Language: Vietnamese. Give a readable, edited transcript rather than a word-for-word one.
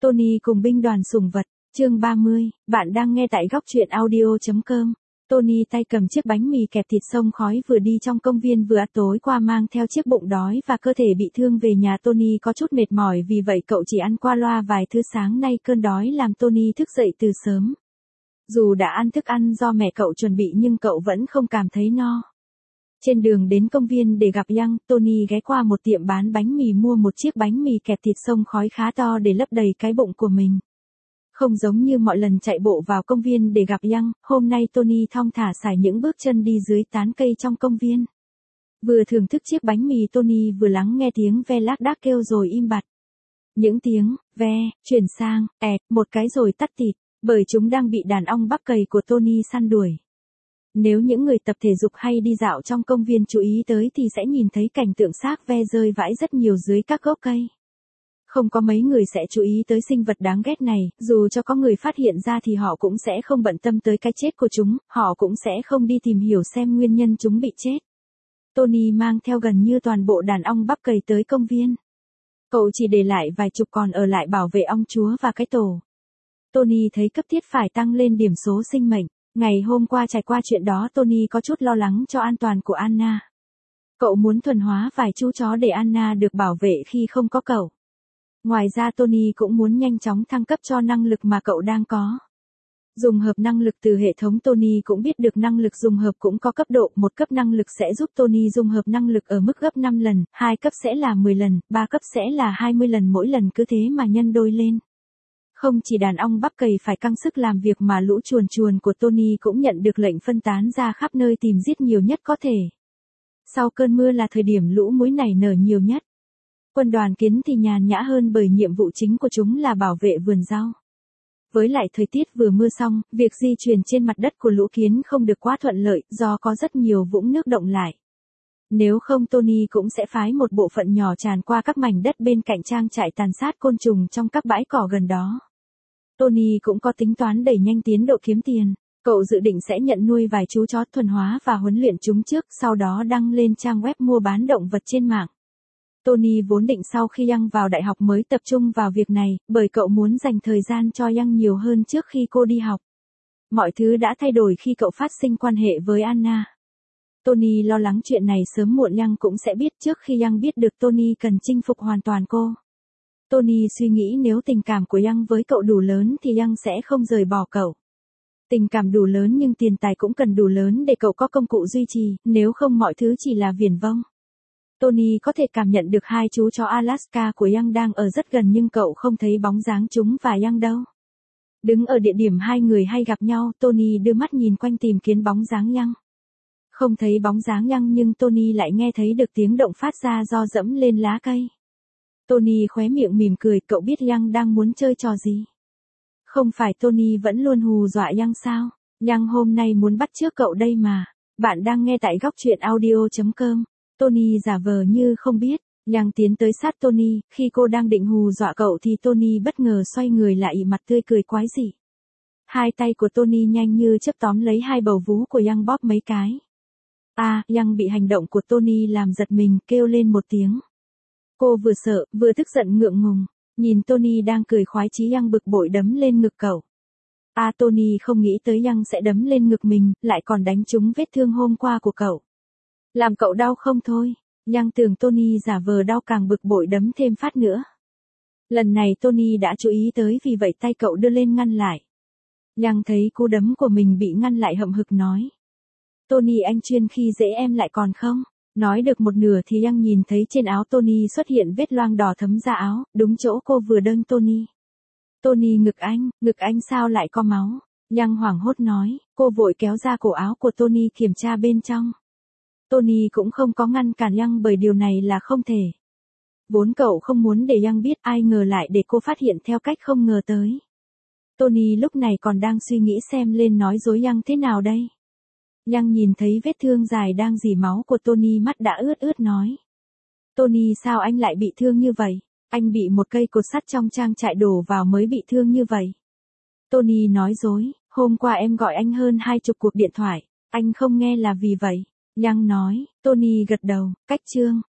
Tony cùng binh đoàn sủng vật, chương 30, bạn đang nghe tại góc truyện audio.com. Tony tay cầm chiếc bánh mì kẹp thịt xông khói vừa đi trong công viên vừa tối qua mang theo chiếc bụng đói và cơ thể bị thương về nhà. Tony có chút mệt mỏi vì vậy cậu chỉ ăn qua loa vài thứ. Sáng nay cơn đói làm Tony thức dậy từ sớm. Dù đã ăn thức ăn do mẹ cậu chuẩn bị nhưng cậu vẫn không cảm thấy no. Trên đường đến công viên để gặp Young, Tony ghé qua một tiệm bán bánh mì mua một chiếc bánh mì kẹp thịt xông khói khá to để lấp đầy cái bụng của mình. Không giống như mọi lần chạy bộ vào công viên để gặp Young, hôm nay Tony thong thả sải những bước chân đi dưới tán cây trong công viên. Vừa thưởng thức chiếc bánh mì Tony vừa lắng nghe tiếng ve lác đác kêu rồi im bặt. Những tiếng ve chuyển sang một cái rồi tắt tịt, bởi chúng đang bị đàn ong bắp cày của Tony săn đuổi. Nếu những người tập thể dục hay đi dạo trong công viên chú ý tới thì sẽ nhìn thấy cảnh tượng xác ve rơi vãi rất nhiều dưới các gốc cây. Không có mấy người sẽ chú ý tới sinh vật đáng ghét này, dù cho có người phát hiện ra thì họ cũng sẽ không bận tâm tới cái chết của chúng, họ cũng sẽ không đi tìm hiểu xem nguyên nhân chúng bị chết. Tony mang theo gần như toàn bộ đàn ong bắp cày tới công viên. Cậu chỉ để lại vài chục còn ở lại bảo vệ ong chúa và cái tổ. Tony thấy cấp thiết phải tăng lên điểm số sinh mệnh. Ngày hôm qua trải qua chuyện đó Tony có chút lo lắng cho an toàn của Anna. Cậu muốn thuần hóa vài chú chó để Anna được bảo vệ khi không có cậu. Ngoài ra Tony cũng muốn nhanh chóng thăng cấp cho năng lực mà cậu đang có. Dùng hợp năng lực từ hệ thống. Tony cũng biết được năng lực dùng hợp cũng có cấp độ. Một cấp năng lực sẽ giúp Tony dùng hợp năng lực ở mức gấp 5 lần, 2 cấp sẽ là 10 lần, 3 cấp sẽ là 20 lần, mỗi lần cứ thế mà nhân đôi lên. Không chỉ đàn ong bắp cày phải căng sức làm việc mà lũ chuồn chuồn của Tony cũng nhận được lệnh phân tán ra khắp nơi tìm giết nhiều nhất có thể. Sau cơn mưa là thời điểm lũ muỗi này nở nhiều nhất. Quân đoàn kiến thì nhàn nhã hơn bởi nhiệm vụ chính của chúng là bảo vệ vườn rau. Với lại thời tiết vừa mưa xong, việc di chuyển trên mặt đất của lũ kiến không được quá thuận lợi do có rất nhiều vũng nước động lại. Nếu không Tony cũng sẽ phái một bộ phận nhỏ tràn qua các mảnh đất bên cạnh trang trại tàn sát côn trùng trong các bãi cỏ gần đó. Tony cũng có tính toán đẩy nhanh tiến độ kiếm tiền. Cậu dự định sẽ nhận nuôi vài chú chó thuần hóa và huấn luyện chúng trước, sau đó đăng lên trang web mua bán động vật trên mạng. Tony vốn định sau khi Young vào đại học mới tập trung vào việc này, bởi cậu muốn dành thời gian cho Young nhiều hơn trước khi cô đi học. Mọi thứ đã thay đổi khi cậu phát sinh quan hệ với Anna. Tony lo lắng chuyện này sớm muộn Young cũng sẽ biết. Trước khi Young biết được Tony cần chinh phục hoàn toàn cô. Tony suy nghĩ nếu tình cảm của Young với cậu đủ lớn thì Young sẽ không rời bỏ cậu. Tình cảm đủ lớn nhưng tiền tài cũng cần đủ lớn để cậu có công cụ duy trì, nếu không mọi thứ chỉ là viển vông. Tony có thể cảm nhận được hai chú chó Alaska của Young đang ở rất gần nhưng cậu không thấy bóng dáng chúng và Young đâu. Đứng ở địa điểm hai người hay gặp nhau, Tony đưa mắt nhìn quanh tìm kiếm bóng dáng Young. Không thấy bóng dáng Young nhưng Tony lại nghe thấy được tiếng động phát ra do dẫm lên lá cây. Tony khóe miệng mỉm cười, cậu biết Young đang muốn chơi trò gì. Không phải Tony vẫn luôn hù dọa Young sao? Young hôm nay muốn bắt chước cậu đây mà. Bạn đang nghe tại góc truyện audio.com. Tony giả vờ như không biết. Young tiến tới sát Tony, khi cô đang định hù dọa cậu thì Tony bất ngờ xoay người lại, mặt tươi cười quái dị. Hai tay của Tony nhanh như chớp tóm lấy hai bầu vú của Young bóp mấy cái. Young bị hành động của Tony làm giật mình, kêu lên một tiếng. Cô vừa sợ, vừa tức giận ngượng ngùng. Nhìn Tony đang cười khoái chí, Young bực bội đấm lên ngực cậu. Tony không nghĩ tới Young sẽ đấm lên ngực mình, lại còn đánh trúng vết thương hôm qua của cậu. Làm cậu đau không thôi. Young tưởng Tony giả vờ đau càng bực bội đấm thêm phát nữa. Lần này Tony đã chú ý tới vì vậy tay cậu đưa lên ngăn lại. Young thấy cú đấm của mình bị ngăn lại hậm hực nói. Tony, anh chuyên khi dễ em lại còn không? Nói được một nửa thì Young nhìn thấy trên áo Tony xuất hiện vết loang đỏ thấm ra áo, đúng chỗ cô vừa đâm Tony. Tony, ngực anh sao lại có máu? Young hoảng hốt nói, cô vội kéo ra cổ áo của Tony kiểm tra bên trong. Tony cũng không có ngăn cản Young bởi điều này là không thể. Vốn cậu không muốn để Young biết, ai ngờ lại để cô phát hiện theo cách không ngờ tới. Tony lúc này còn đang suy nghĩ xem lên nói dối Young thế nào đây. Young nhìn thấy vết thương dài đang rỉ máu của Tony, mắt đã ướt ướt nói. Tony, sao anh lại bị thương như vậy? Anh bị một cây cột sắt trong trang trại đổ vào mới bị thương như vậy. Tony nói dối, hôm qua em gọi anh hơn 20 cuộc điện thoại, anh không nghe là vì vậy. Young nói, Tony gật đầu, cách chương.